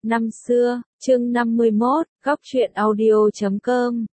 Năm xưa, chương 51, góc truyện audio.com.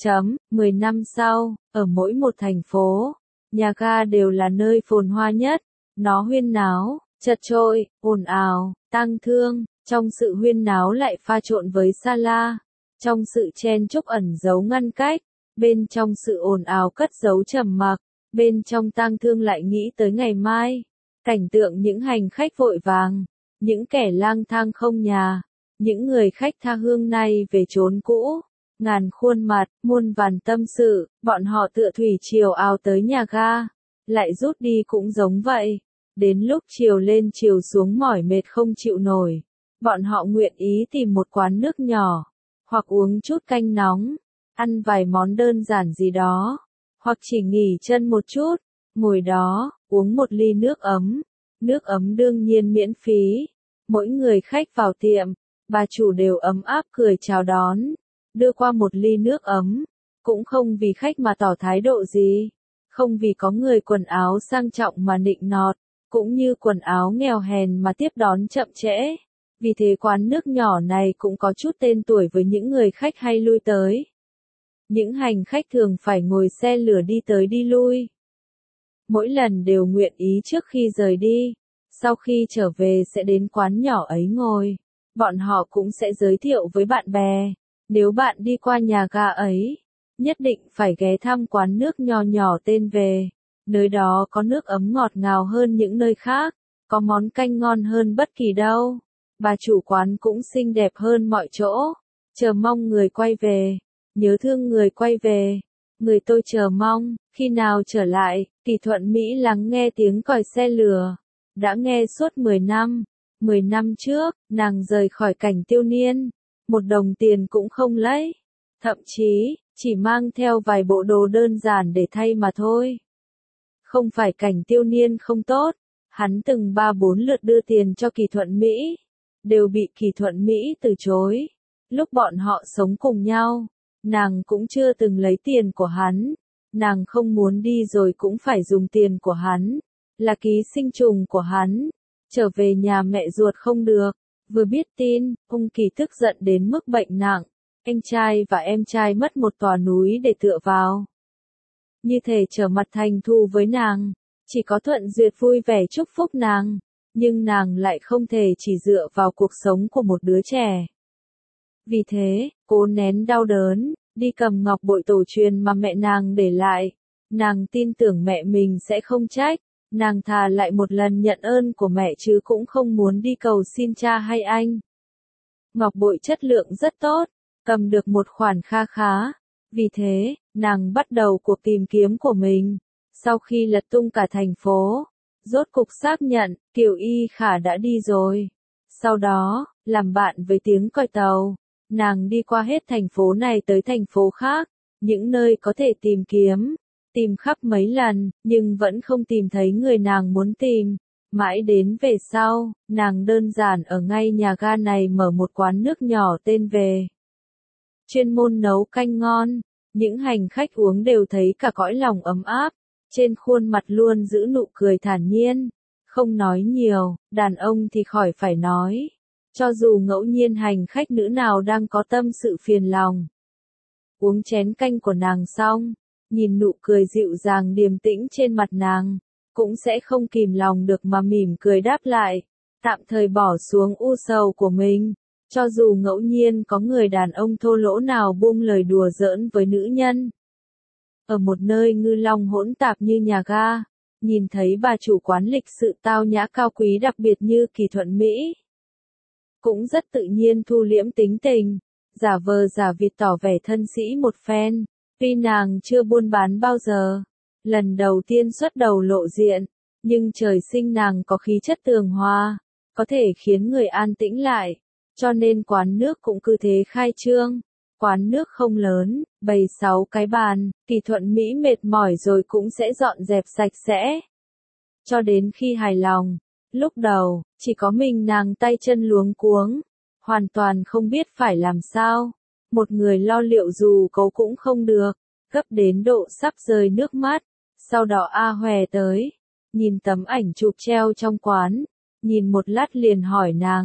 10 năm sau, ở mỗi một thành phố, nhà ga đều là nơi phồn hoa nhất. Nó huyên náo, chật chội, ồn ào, tang thương, trong sự huyên náo lại pha trộn với xa la. Trong sự chen chúc ẩn giấu ngăn cách, bên trong sự ồn ào cất giấu trầm mặc, bên trong tang thương lại nghĩ tới ngày mai. Cảnh tượng những hành khách vội vàng, những kẻ lang thang không nhà, những người khách tha hương nay về chốn cũ, ngàn khuôn mặt, muôn vàn tâm sự, bọn họ tựa thủy triều ào tới nhà ga, lại rút đi cũng giống vậy. Đến lúc chiều lên chiều xuống mỏi mệt không chịu nổi, bọn họ nguyện ý tìm một quán nước nhỏ, hoặc uống chút canh nóng, ăn vài món đơn giản gì đó, hoặc chỉ nghỉ chân một chút, ngồi đó, uống một ly nước ấm đương nhiên miễn phí. Mỗi người khách vào tiệm, bà chủ đều ấm áp cười chào đón, đưa qua một ly nước ấm, cũng không vì khách mà tỏ thái độ gì, không vì có người quần áo sang trọng mà nịnh nọt, cũng như quần áo nghèo hèn mà tiếp đón chậm trễ. Vì thế quán nước nhỏ này cũng có chút tên tuổi với những người khách hay lui tới. Những hành khách thường phải ngồi xe lửa đi tới đi lui. Mỗi lần đều nguyện ý trước khi rời đi, sau khi trở về sẽ đến quán nhỏ ấy ngồi. Bọn họ cũng sẽ giới thiệu với bạn bè, nếu bạn đi qua nhà ga ấy, nhất định phải ghé thăm quán nước nho nhỏ tên về. Nơi đó có nước ấm ngọt ngào hơn những nơi khác, có món canh ngon hơn bất kỳ đâu. Bà chủ quán cũng xinh đẹp hơn mọi chỗ. Chờ mong người quay về, nhớ thương người quay về. Người tôi chờ mong, khi nào trở lại, Kỳ Thuận Mỹ lắng nghe tiếng còi xe lửa. Đã nghe suốt 10 năm. 10 năm trước, nàng rời khỏi cảnh tiêu niên, một đồng tiền cũng không lấy. Thậm chí, chỉ mang theo vài bộ đồ đơn giản để thay mà thôi. Không phải cảnh tiêu niên không tốt, hắn từng 3-4 lượt đưa tiền cho Kỳ Thuận Mỹ, đều bị Kỳ Thuận Mỹ từ chối. Lúc bọn họ sống cùng nhau, nàng cũng chưa từng lấy tiền của hắn, nàng không muốn đi rồi cũng phải dùng tiền của hắn, là ký sinh trùng của hắn. Trở về nhà mẹ ruột không được, vừa biết tin, ông Kỳ tức giận đến mức bệnh nặng, anh trai và em trai mất một tòa núi để tựa vào. Như thể trở mặt thành thù với nàng, chỉ có Thuận Duyệt vui vẻ chúc phúc nàng, nhưng nàng lại không thể chỉ dựa vào cuộc sống của một đứa trẻ. Vì thế, cố nén đau đớn, đi cầm ngọc bội tổ truyền mà mẹ nàng để lại. Nàng tin tưởng mẹ mình sẽ không trách, nàng thà lại một lần nhận ơn của mẹ chứ cũng không muốn đi cầu xin cha hay anh. Ngọc bội chất lượng rất tốt, cầm được một khoản kha khá. Vì thế, nàng bắt đầu cuộc tìm kiếm của mình. Sau khi lật tung cả thành phố, rốt cục xác nhận, Kiều Y Khả đã đi rồi. Sau đó, làm bạn với tiếng còi tàu, nàng đi qua hết thành phố này tới thành phố khác, những nơi có thể tìm kiếm. Tìm khắp mấy lần, nhưng vẫn không tìm thấy người nàng muốn tìm. Mãi đến về sau, nàng đơn giản ở ngay nhà ga này mở một quán nước nhỏ tên về. Chuyên môn nấu canh ngon, những hành khách uống đều thấy cả cõi lòng ấm áp, trên khuôn mặt luôn giữ nụ cười thản nhiên, không nói nhiều, đàn ông thì khỏi phải nói. Cho dù ngẫu nhiên hành khách nữ nào đang có tâm sự phiền lòng. Uống chén canh của nàng xong, nhìn nụ cười dịu dàng điềm tĩnh trên mặt nàng, cũng sẽ không kìm lòng được mà mỉm cười đáp lại, tạm thời bỏ xuống u sầu của mình. Cho dù ngẫu nhiên có người đàn ông thô lỗ nào buông lời đùa giỡn với nữ nhân. Ở một nơi ngư long hỗn tạp như nhà ga, nhìn thấy bà chủ quán lịch sự tao nhã cao quý đặc biệt như Kỳ Thuận Mỹ. Cũng rất tự nhiên thu liễm tính tình, giả vờ giả vịt tỏ vẻ thân sĩ một phen. Tuy nàng chưa buôn bán bao giờ, lần đầu tiên xuất đầu lộ diện, nhưng trời sinh nàng có khí chất tường hòa, có thể khiến người an tĩnh lại, cho nên quán nước cũng cứ thế khai trương. Quán nước không lớn, bày 6 cái bàn, Kỳ Thuận Mỹ mệt mỏi rồi cũng sẽ dọn dẹp sạch sẽ. Cho đến khi hài lòng, lúc đầu, chỉ có mình nàng tay chân luống cuống, hoàn toàn không biết phải làm sao. Một người lo liệu dù cấu cũng không được, gấp đến độ sắp rơi nước mắt. Sau đó A Hòe tới, nhìn tấm ảnh chụp treo trong quán, nhìn một lát liền hỏi nàng,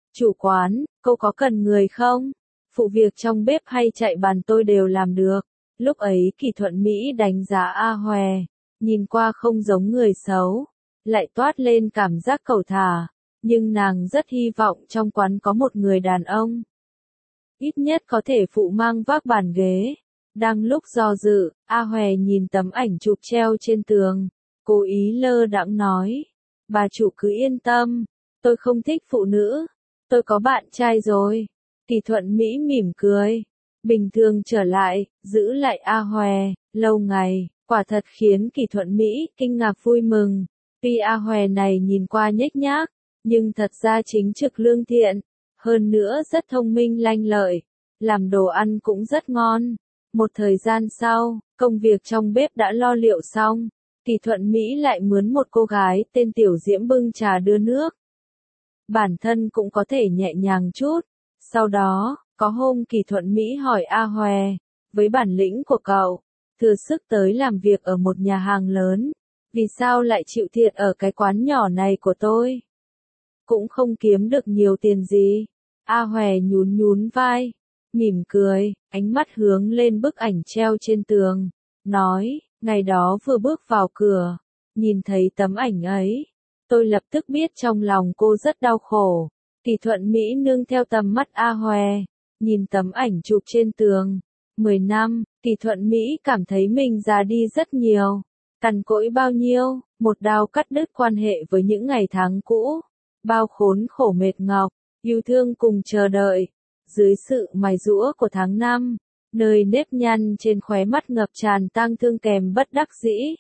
Chủ quán, cô có cần người không? Phụ việc trong bếp hay chạy bàn tôi đều làm được. Lúc ấy Kỳ Thuận Mỹ đánh giá A Hòe, nhìn qua không giống người xấu, lại toát lên cảm giác cẩu thả, nhưng nàng rất hy vọng trong quán có một người đàn ông. Ít nhất có thể phụ mang vác bàn ghế. Đang lúc do dự, A Hòe nhìn tấm ảnh chụp treo trên tường, cố ý lơ đãng nói, bà chủ cứ yên tâm, tôi không thích phụ nữ, tôi có bạn trai rồi. Kỳ Thuận Mỹ mỉm cười, bình thường trở lại, giữ lại A Hòe, lâu ngày, quả thật khiến Kỳ Thuận Mỹ kinh ngạc vui mừng. Tuy A Hòe này nhìn qua nhếch nhác, nhưng thật ra chính trực lương thiện, hơn nữa rất thông minh lanh lợi, làm đồ ăn cũng rất ngon. Một thời gian sau, công việc trong bếp đã lo liệu xong, Kỳ Thuận Mỹ lại mướn một cô gái tên Tiểu Diễm bưng trà đưa nước. Bản thân cũng có thể nhẹ nhàng chút. Sau đó, có hôm Kỳ Thuận Mỹ hỏi A Hòe, với bản lĩnh của cậu, thừa sức tới làm việc ở một nhà hàng lớn, vì sao lại chịu thiệt ở cái quán nhỏ này của tôi? Cũng không kiếm được nhiều tiền gì. A Hòe nhún nhún vai, mỉm cười, ánh mắt hướng lên bức ảnh treo trên tường, nói, ngày đó vừa bước vào cửa, nhìn thấy tấm ảnh ấy, tôi lập tức biết trong lòng cô rất đau khổ. Kỳ Thuận Mỹ nương theo tầm mắt A Hòe, nhìn tấm ảnh chụp trên tường. 10 năm, Kỳ Thuận Mỹ cảm thấy mình già đi rất nhiều. Cằn cỗi bao nhiêu, một đao cắt đứt quan hệ với những ngày tháng cũ. Bao khốn khổ mệt nhọc, yêu thương cùng chờ đợi. Dưới sự mài giũa của tháng năm, nơi nếp nhăn trên khóe mắt ngập tràn tang thương kèm bất đắc dĩ.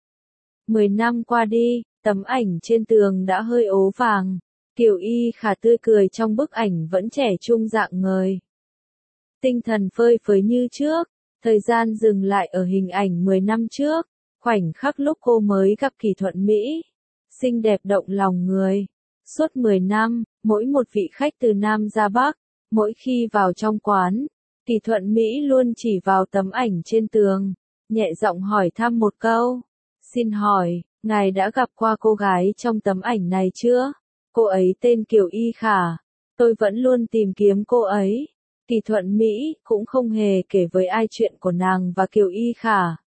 10 năm qua đi, tấm ảnh trên tường đã hơi ố vàng. Kiều Y Khả tươi cười trong bức ảnh vẫn trẻ trung rạng ngời. Tinh thần phơi phới như trước, thời gian dừng lại ở hình ảnh 10 năm trước, khoảnh khắc lúc cô mới gặp Kỳ Thuận Mỹ. Xinh đẹp động lòng người. Suốt 10 năm, mỗi một vị khách từ Nam ra Bắc, mỗi khi vào trong quán, Kỳ Thuận Mỹ luôn chỉ vào tấm ảnh trên tường, nhẹ giọng hỏi thăm một câu. Xin hỏi, ngài đã gặp qua cô gái trong tấm ảnh này chưa? Cô ấy tên Kiều Y Khả. Tôi vẫn luôn tìm kiếm cô ấy. Kỳ Thuận Mỹ cũng không hề kể với ai chuyện của nàng và Kiều Y Khả.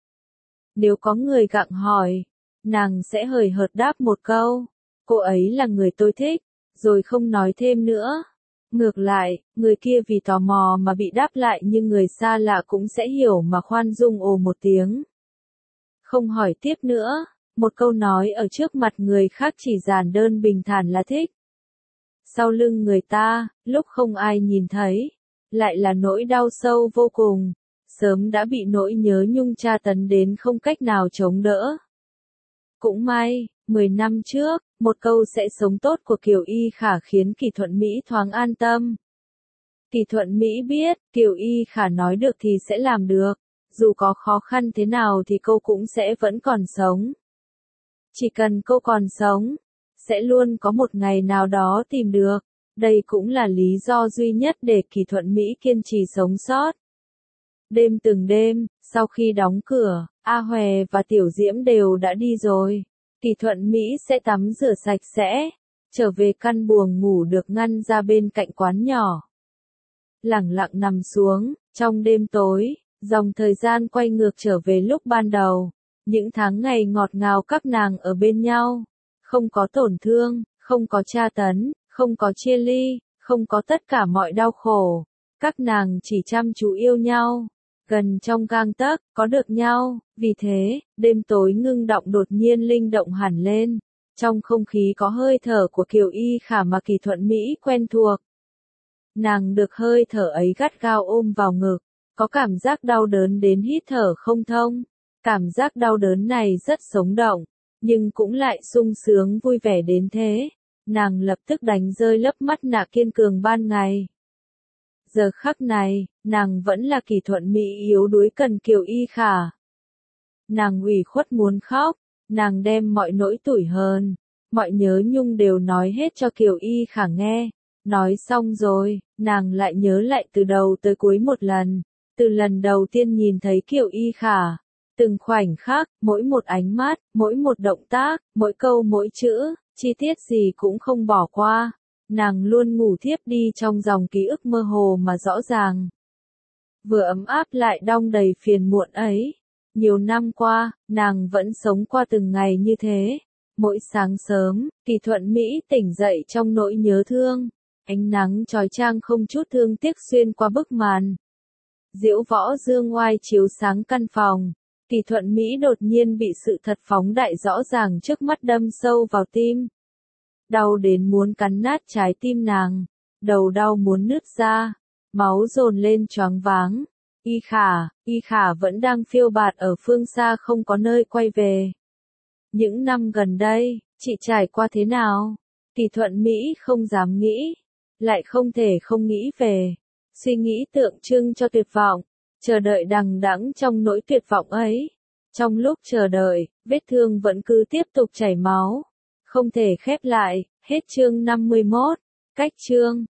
Nếu có người gặng hỏi, nàng sẽ hời hợt đáp một câu. Cô ấy là người tôi thích, rồi không nói thêm nữa. Ngược lại, người kia vì tò mò mà bị đáp lại nhưng người xa lạ cũng sẽ hiểu mà khoan dung ồ một tiếng. Không hỏi tiếp nữa. Một câu nói ở trước mặt người khác chỉ giản đơn bình thản là thích. Sau lưng người ta, lúc không ai nhìn thấy, lại là nỗi đau sâu vô cùng, sớm đã bị nỗi nhớ nhung tra tấn đến không cách nào chống đỡ. Cũng may, 10 năm trước, một câu sẽ sống tốt của Kiều Y Khả khiến Kỳ Thuận Mỹ thoáng an tâm. Kỳ Thuận Mỹ biết, Kiều Y Khả nói được thì sẽ làm được, dù có khó khăn thế nào thì cô cũng sẽ vẫn còn sống. Chỉ cần cô còn sống, sẽ luôn có một ngày nào đó tìm được. Đây cũng là lý do duy nhất để Kỳ Thuận Mỹ kiên trì sống sót. Đêm từng đêm, sau khi đóng cửa, A Hòe và Tiểu Diễm đều đã đi rồi. Kỳ Thuận Mỹ sẽ tắm rửa sạch sẽ, trở về căn buồng ngủ được ngăn ra bên cạnh quán nhỏ. Lẳng lặng nằm xuống, trong đêm tối, dòng thời gian quay ngược trở về lúc ban đầu. Những tháng ngày ngọt ngào các nàng ở bên nhau, không có tổn thương, không có tra tấn, không có chia ly, không có tất cả mọi đau khổ. Các nàng chỉ chăm chú yêu nhau, gần trong gang tấc, có được nhau. Vì thế, đêm tối ngưng động đột nhiên linh động hẳn lên. Trong không khí có hơi thở của Kiều Y Khả mà Kỳ Thuận Mỹ quen thuộc. Nàng được hơi thở ấy gắt gao ôm vào ngực, có cảm giác đau đớn đến hít thở không thông. Cảm giác đau đớn này rất sống động, nhưng cũng lại sung sướng vui vẻ đến thế. Nàng lập tức đánh rơi lớp mắt nạ kiên cường ban ngày. Giờ khắc này, nàng vẫn là Kỳ Thuận Mỹ yếu đuối cần Kiều Y Khả. Nàng ủy khuất muốn khóc, nàng đem mọi nỗi tủi hờn, mọi nhớ nhung đều nói hết cho Kiều Y Khả nghe. Nói xong rồi, nàng lại nhớ lại từ đầu tới cuối một lần, từ lần đầu tiên nhìn thấy Kiều Y Khả. Từng khoảnh khắc, mỗi một ánh mắt, mỗi một động tác, mỗi câu mỗi chữ, chi tiết gì cũng không bỏ qua. nàng luôn ngủ thiếp đi trong dòng ký ức mơ hồ mà rõ ràng. Vừa ấm áp lại đong đầy phiền muộn ấy. Nhiều năm qua, nàng vẫn sống qua từng ngày như thế. Mỗi sáng sớm, Kỳ Thuận Mỹ tỉnh dậy trong nỗi nhớ thương. Ánh nắng chói chang không chút thương tiếc xuyên qua bức màn. Diễu võ dương oai chiếu sáng căn phòng. Kỳ Thuận Mỹ đột nhiên bị sự thật phóng đại rõ ràng trước mắt đâm sâu vào tim. Đau đến muốn cắn nát trái tim nàng. Đầu đau muốn nứt ra. Máu dồn lên choáng váng. Y Khả vẫn đang phiêu bạt ở phương xa không có nơi quay về. Những năm gần đây, chị trải qua thế nào? Kỳ Thuận Mỹ không dám nghĩ. Lại không thể không nghĩ về. Suy nghĩ tượng trưng cho tuyệt vọng. Chờ đợi đằng đẵng trong nỗi tuyệt vọng ấy. Trong lúc chờ đợi, vết thương vẫn cứ tiếp tục chảy máu. Không thể khép lại. Hết chương 51. Cách chương